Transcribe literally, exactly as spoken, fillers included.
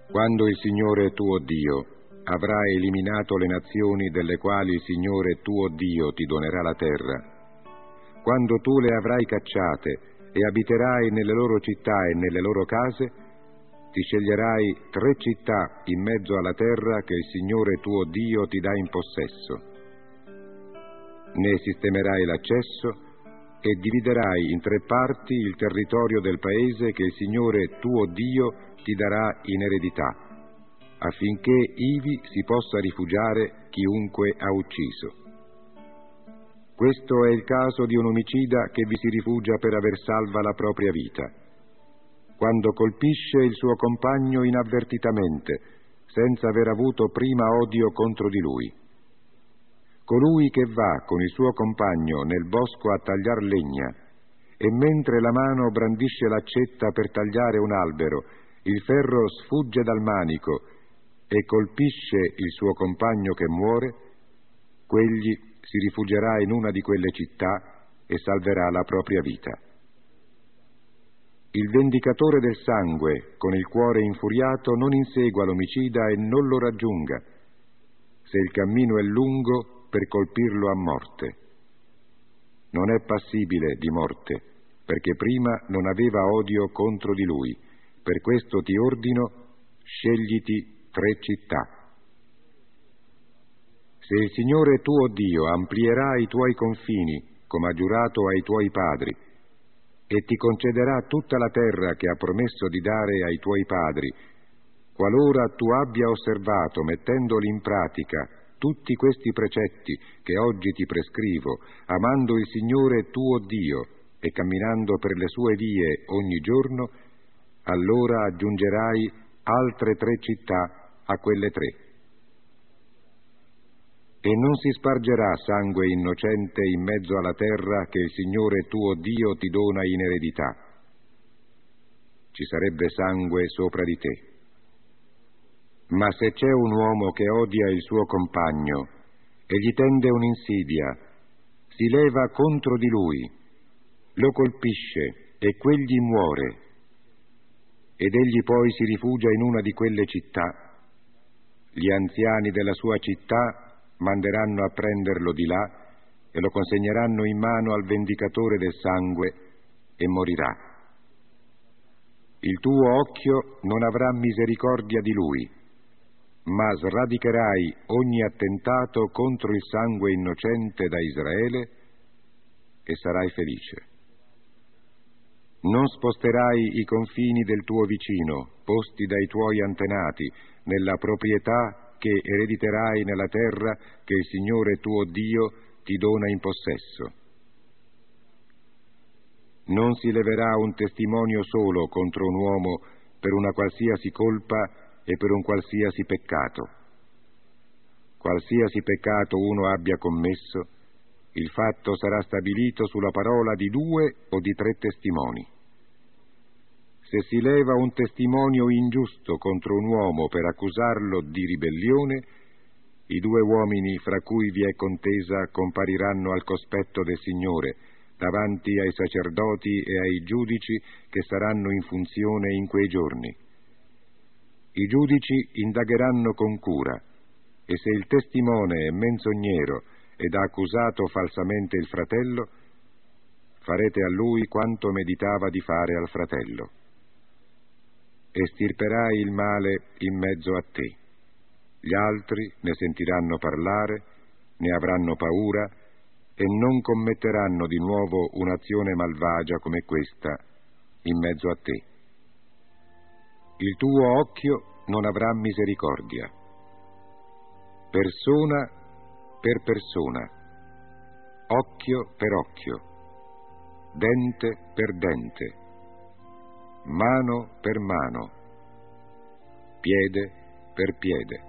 Quando il Signore tuo Dio avrà eliminato le nazioni delle quali il Signore tuo Dio ti donerà la terra, quando tu le avrai cacciate e abiterai nelle loro città e nelle loro case, ti sceglierai tre città in mezzo alla terra che il Signore tuo Dio ti dà in possesso. Ne sistemerai l'accesso e dividerai in tre parti il territorio del paese che il Signore tuo Dio ti darà in eredità, affinché ivi si possa rifugiare chiunque ha ucciso. Questo è il caso di un omicida che vi si rifugia per aver salva la propria vita, quando colpisce il suo compagno inavvertitamente, senza aver avuto prima odio contro di lui. Colui che va con il suo compagno nel bosco a tagliar legna, e mentre la mano brandisce l'accetta per tagliare un albero, il ferro sfugge dal manico e colpisce il suo compagno che muore, quegli si rifugierà in una di quelle città e salverà la propria vita. Il vendicatore del sangue, con il cuore infuriato, non insegua l'omicida e non lo raggiunga, se il cammino è lungo per colpirlo a morte. Non è passibile di morte, perché prima non aveva odio contro di lui. Per questo ti ordino, scegliti tre città. Se il Signore tuo Dio amplierà i tuoi confini, come ha giurato ai tuoi padri, e ti concederà tutta la terra che ha promesso di dare ai tuoi padri, qualora tu abbia osservato, mettendoli in pratica, tutti questi precetti che oggi ti prescrivo, amando il Signore tuo Dio e camminando per le sue vie ogni giorno, allora aggiungerai altre tre città a quelle tre. E non si spargerà sangue innocente in mezzo alla terra che il Signore tuo Dio ti dona in eredità. Ci sarebbe sangue sopra di te. Ma se c'è un uomo che odia il suo compagno e gli tende un'insidia, si leva contro di lui, lo colpisce e quegli muore, ed egli poi si rifugia in una di quelle città, gli anziani della sua città manderanno a prenderlo di là e lo consegneranno in mano al vendicatore del sangue e morirà. Il tuo occhio non avrà misericordia di lui, ma sradicherai ogni attentato contro il sangue innocente da Israele e sarai felice. Non sposterai i confini del tuo vicino, posti dai tuoi antenati, nella proprietà che erediterai nella terra che il Signore tuo Dio ti dona in possesso. Non si leverà un testimonio solo contro un uomo per una qualsiasi colpa e per un qualsiasi peccato. Qualsiasi peccato uno abbia commesso, il fatto sarà stabilito sulla parola di due o di tre testimoni. Se si leva un testimonio ingiusto contro un uomo per accusarlo di ribellione, i due uomini fra cui vi è contesa compariranno al cospetto del Signore, davanti ai sacerdoti e ai giudici che saranno in funzione in quei giorni. I giudici indagheranno con cura, e se il testimone è menzognero ed ha accusato falsamente il fratello, farete a lui quanto meditava di fare al fratello. Estirperai il male in mezzo a te. Gli altri ne sentiranno parlare, ne avranno paura e non commetteranno di nuovo un'azione malvagia come questa in mezzo a te. Il tuo occhio non avrà misericordia. Persona per persona, occhio per occhio, dente per dente, mano per mano, piede per piede.